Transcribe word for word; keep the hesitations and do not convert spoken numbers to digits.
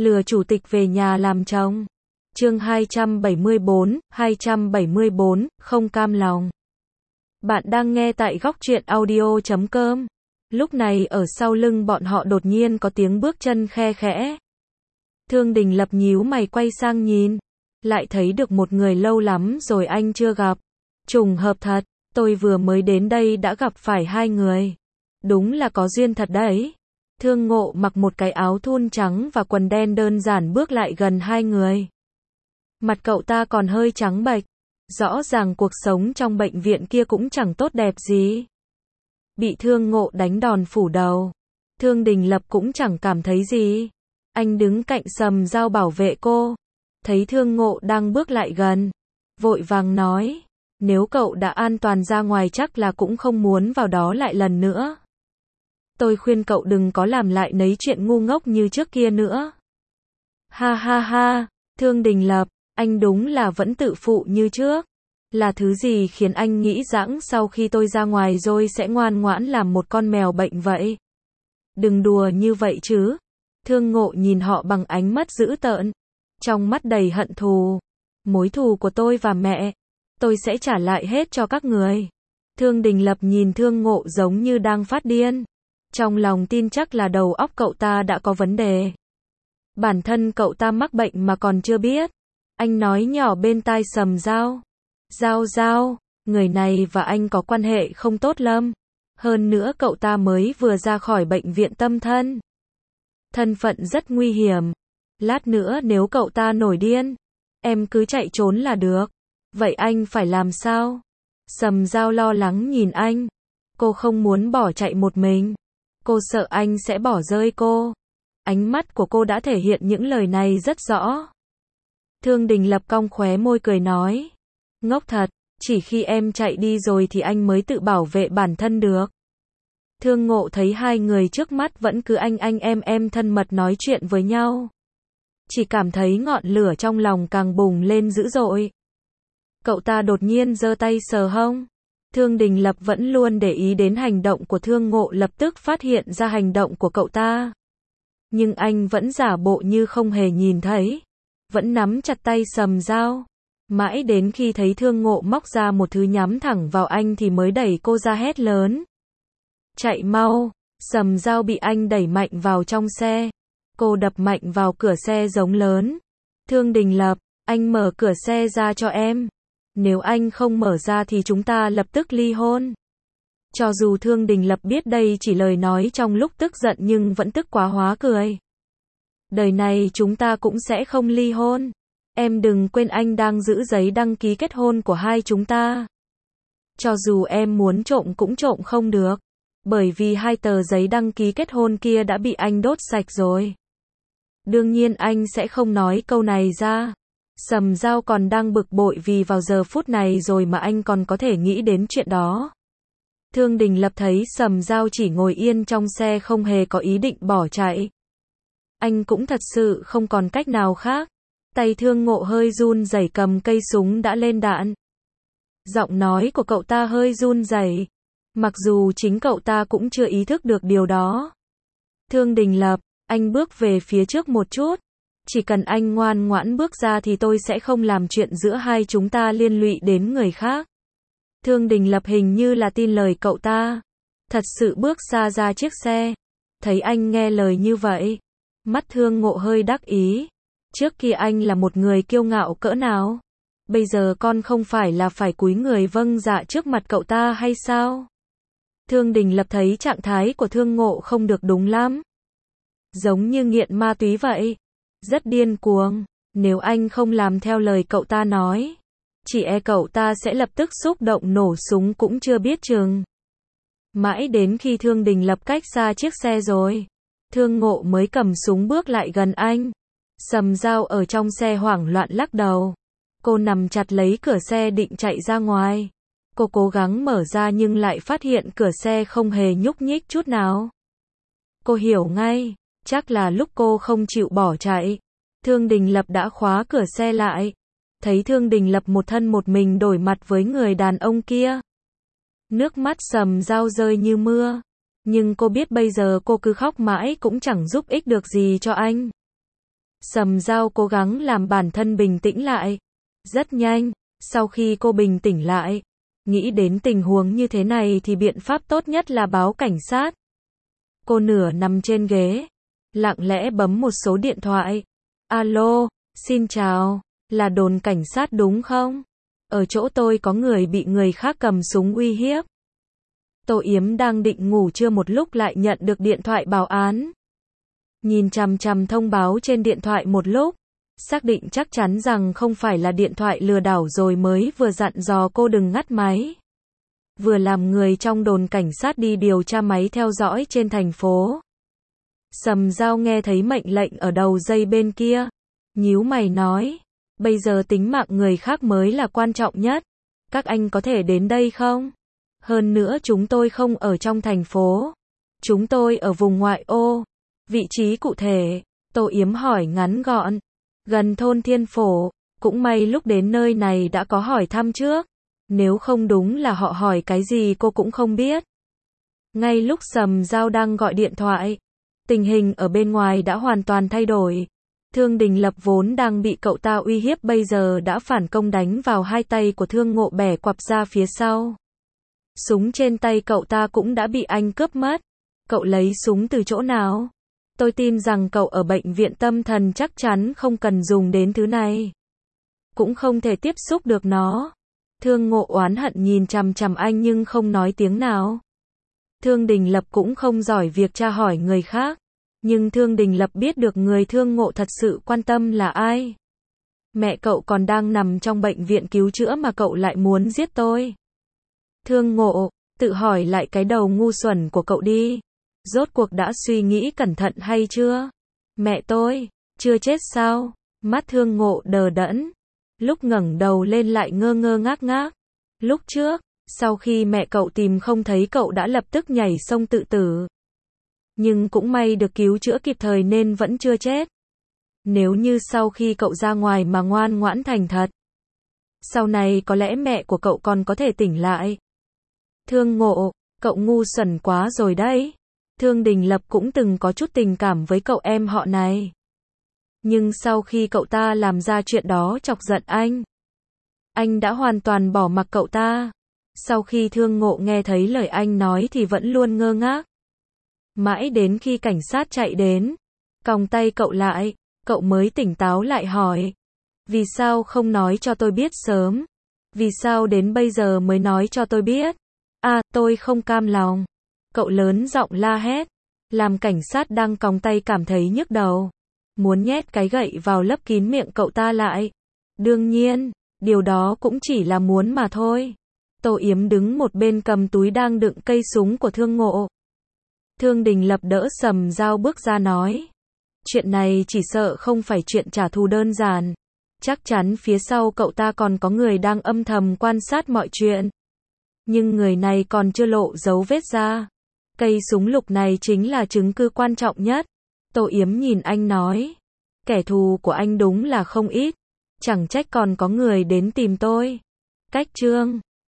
Lừa chủ tịch về nhà làm chồng. Chương hai trăm bảy mươi bốn, hai trăm bảy mươi bốn, không cam lòng. Bạn đang nghe tại góc truyện audio chấm com. Lúc này ở sau lưng bọn họ đột nhiên có tiếng bước chân khe khẽ. Thương Đình Lập nhíu mày quay sang nhìn, lại thấy được một người lâu lắm rồi anh chưa gặp. Trùng hợp thật, tôi vừa mới đến đây đã gặp phải hai người. Đúng là có duyên thật đấy. Thương Ngộ mặc một cái áo thun trắng và quần đen đơn giản bước lại gần hai người. Mặt cậu ta còn hơi trắng bệch, rõ ràng cuộc sống trong bệnh viện kia cũng chẳng tốt đẹp gì. Bị Thương Ngộ đánh đòn phủ đầu, Thương Đình Lập cũng chẳng cảm thấy gì. Anh đứng cạnh Sầm Dao bảo vệ cô, thấy Thương Ngộ đang bước lại gần, vội vàng nói, nếu cậu đã an toàn ra ngoài chắc là cũng không muốn vào đó lại lần nữa. Tôi khuyên cậu đừng có làm lại nấy chuyện ngu ngốc như trước kia nữa. Ha ha ha, Thương Đình Lập, anh đúng là vẫn tự phụ như trước. Là thứ gì khiến anh nghĩ rằng sau khi tôi ra ngoài rồi sẽ ngoan ngoãn làm một con mèo bệnh vậy? Đừng đùa như vậy chứ. Thương Ngộ nhìn họ bằng ánh mắt dữ tợn, trong mắt đầy hận thù. Mối thù của tôi và mẹ, tôi sẽ trả lại hết cho các người. Thương Đình Lập nhìn Thương Ngộ giống như đang phát điên. Trong lòng tin chắc là đầu óc cậu ta đã có vấn đề. Bản thân cậu ta mắc bệnh mà còn chưa biết. Anh nói nhỏ bên tai Sầm Dao. Dao Dao, người này và anh có quan hệ không tốt lắm. Hơn nữa cậu ta mới vừa ra khỏi bệnh viện tâm thần. Thân phận rất nguy hiểm. Lát nữa nếu cậu ta nổi điên, em cứ chạy trốn là được. Vậy anh phải làm sao? Sầm Dao lo lắng nhìn anh. Cô không muốn bỏ chạy một mình. Cô sợ anh sẽ bỏ rơi cô. Ánh mắt của cô đã thể hiện những lời này rất rõ. Thương Đình Lập cong khóe môi cười nói. Ngốc thật, chỉ khi em chạy đi rồi thì anh mới tự bảo vệ bản thân được. Thương Ngộ thấy hai người trước mắt vẫn cứ anh anh em em thân mật nói chuyện với nhau. Chỉ cảm thấy ngọn lửa trong lòng càng bùng lên dữ dội. Cậu ta đột nhiên giơ tay sờ hông. Thương Đình Lập vẫn luôn để ý đến hành động của Thương Ngộ, lập tức phát hiện ra hành động của cậu ta. Nhưng anh vẫn giả bộ như không hề nhìn thấy. Vẫn nắm chặt tay Sầm Dao. Mãi đến khi thấy Thương Ngộ móc ra một thứ nhắm thẳng vào anh thì mới đẩy cô ra hét lớn. Chạy mau! Sầm Dao bị anh đẩy mạnh vào trong xe. Cô đập mạnh vào cửa xe giống lớn. Thương Đình Lập, anh mở cửa xe ra cho em. Nếu anh không mở ra thì chúng ta lập tức ly hôn. Cho dù Thương Đình Lập biết đây chỉ lời nói trong lúc tức giận nhưng vẫn tức quá hóa cười. Đời này chúng ta cũng sẽ không ly hôn. Em đừng quên anh đang giữ giấy đăng ký kết hôn của hai chúng ta. Cho dù em muốn trộm cũng trộm không được. Bởi vì hai tờ giấy đăng ký kết hôn kia đã bị anh đốt sạch rồi. Đương nhiên anh sẽ không nói câu này ra. Sầm Dao còn đang bực bội vì vào giờ phút này rồi mà anh còn có thể nghĩ đến chuyện đó. Thương Đình Lập thấy Sầm Dao chỉ ngồi yên trong xe không hề có ý định bỏ chạy. Anh cũng thật sự không còn cách nào khác. Tay Thương Ngộ hơi run rẩy cầm cây súng đã lên đạn. Giọng nói của cậu ta hơi run rẩy. Mặc dù chính cậu ta cũng chưa ý thức được điều đó. Thương Đình Lập, anh bước về phía trước một chút. Chỉ cần anh ngoan ngoãn bước ra thì tôi sẽ không làm chuyện giữa hai chúng ta liên lụy đến người khác. Thương Đình Lập hình như là tin lời cậu ta. Thật sự bước xa ra chiếc xe. Thấy anh nghe lời như vậy. Mắt Thương Ngộ hơi đắc ý. Trước kia anh là một người kiêu ngạo cỡ nào? Bây giờ con không phải là phải cúi người vâng dạ trước mặt cậu ta hay sao? Thương Đình Lập thấy trạng thái của Thương Ngộ không được đúng lắm. Giống như nghiện ma túy vậy. Rất điên cuồng. Nếu anh không làm theo lời cậu ta nói, chỉ e cậu ta sẽ lập tức xúc động nổ súng cũng chưa biết chừng. Mãi đến khi Thương Đình Lập cách xa chiếc xe rồi, Thương Ngộ mới cầm súng bước lại gần anh. Sầm Dao ở trong xe hoảng loạn lắc đầu. Cô nằm chặt lấy cửa xe định chạy ra ngoài. Cô cố gắng mở ra nhưng lại phát hiện cửa xe không hề nhúc nhích chút nào. Cô hiểu ngay, chắc là lúc cô không chịu bỏ chạy, Thương Đình Lập đã khóa cửa xe lại. Thấy Thương Đình Lập một thân một mình đối mặt với người đàn ông kia. Nước mắt Sầm Dao rơi như mưa. Nhưng cô biết bây giờ cô cứ khóc mãi cũng chẳng giúp ích được gì cho anh. Sầm Dao cố gắng làm bản thân bình tĩnh lại. Rất nhanh, sau khi cô bình tĩnh lại, nghĩ đến tình huống như thế này thì biện pháp tốt nhất là báo cảnh sát. Cô nửa nằm trên ghế, lặng lẽ bấm một số điện thoại. Alo, xin chào, là đồn cảnh sát đúng không? Ở chỗ tôi có người bị người khác cầm súng uy hiếp. Tô Yếm đang định ngủ trưa một lúc lại nhận được điện thoại báo án. Nhìn chằm chằm thông báo trên điện thoại một lúc, xác định chắc chắn rằng không phải là điện thoại lừa đảo rồi mới vừa dặn dò cô đừng ngắt máy. Vừa làm người trong đồn cảnh sát đi điều tra máy theo dõi trên thành phố. Sầm Dao nghe thấy mệnh lệnh ở đầu dây bên kia, nhíu mày nói, bây giờ tính mạng người khác mới là quan trọng nhất, các anh có thể đến đây không? Hơn nữa chúng tôi không ở trong thành phố, chúng tôi ở vùng ngoại ô. Vị trí cụ thể, Tô Yếm hỏi ngắn gọn, gần thôn Thiên Phổ, cũng may lúc đến nơi này đã có hỏi thăm trước, nếu không đúng là họ hỏi cái gì cô cũng không biết. Ngay lúc Sầm Dao đang gọi điện thoại, tình hình ở bên ngoài đã hoàn toàn thay đổi. Thương Đình Lập vốn đang bị cậu ta uy hiếp bây giờ đã phản công đánh vào hai tay của Thương Ngộ bẻ quặp ra phía sau. Súng trên tay cậu ta cũng đã bị anh cướp mất. Cậu lấy súng từ chỗ nào? Tôi tin rằng cậu ở bệnh viện tâm thần chắc chắn không cần dùng đến thứ này. Cũng không thể tiếp xúc được nó. Thương Ngộ oán hận nhìn chằm chằm anh nhưng không nói tiếng nào. Thương Đình Lập cũng không giỏi việc tra hỏi người khác. Nhưng Thương Đình Lập biết được người Thương Ngộ thật sự quan tâm là ai. Mẹ cậu còn đang nằm trong bệnh viện cứu chữa mà cậu lại muốn giết tôi. Thương Ngộ, tự hỏi lại cái đầu ngu xuẩn của cậu đi. Rốt cuộc đã suy nghĩ cẩn thận hay chưa? Mẹ tôi, chưa chết sao? Mắt Thương Ngộ đờ đẫn. Lúc ngẩng đầu lên lại ngơ ngơ ngác ngác. Lúc trước, sau khi mẹ cậu tìm không thấy cậu đã lập tức nhảy sông tự tử. Nhưng cũng may được cứu chữa kịp thời nên vẫn chưa chết. Nếu như sau khi cậu ra ngoài mà ngoan ngoãn thành thật, sau này có lẽ mẹ của cậu còn có thể tỉnh lại. Thương Ngộ, cậu ngu xuẩn quá rồi đấy. Thương Đình Lập cũng từng có chút tình cảm với cậu em họ này. Nhưng sau khi cậu ta làm ra chuyện đó chọc giận anh, anh đã hoàn toàn bỏ mặc cậu ta. Sau khi Thương Ngộ nghe thấy lời anh nói thì vẫn luôn ngơ ngác. Mãi đến khi cảnh sát chạy đến, còng tay cậu lại, cậu mới tỉnh táo lại hỏi. Vì sao không nói cho tôi biết sớm? Vì sao đến bây giờ mới nói cho tôi biết? À, tôi không cam lòng. Cậu lớn giọng la hét, làm cảnh sát đang còng tay cảm thấy nhức đầu. Muốn nhét cái gậy vào lấp kín miệng cậu ta lại. Đương nhiên, điều đó cũng chỉ là muốn mà thôi. Tô Yếm đứng một bên cầm túi đang đựng cây súng của Thương Ngộ. Thương Đình Lập đỡ Sầm Dao bước ra nói. Chuyện này chỉ sợ không phải chuyện trả thù đơn giản. Chắc chắn phía sau cậu ta còn có người đang âm thầm quan sát mọi chuyện. Nhưng người này còn chưa lộ dấu vết ra. Cây súng lục này chính là chứng cứ quan trọng nhất. Tô Yếm nhìn anh nói. Kẻ thù của anh đúng là không ít. Chẳng trách còn có người đến tìm tôi. Cách chương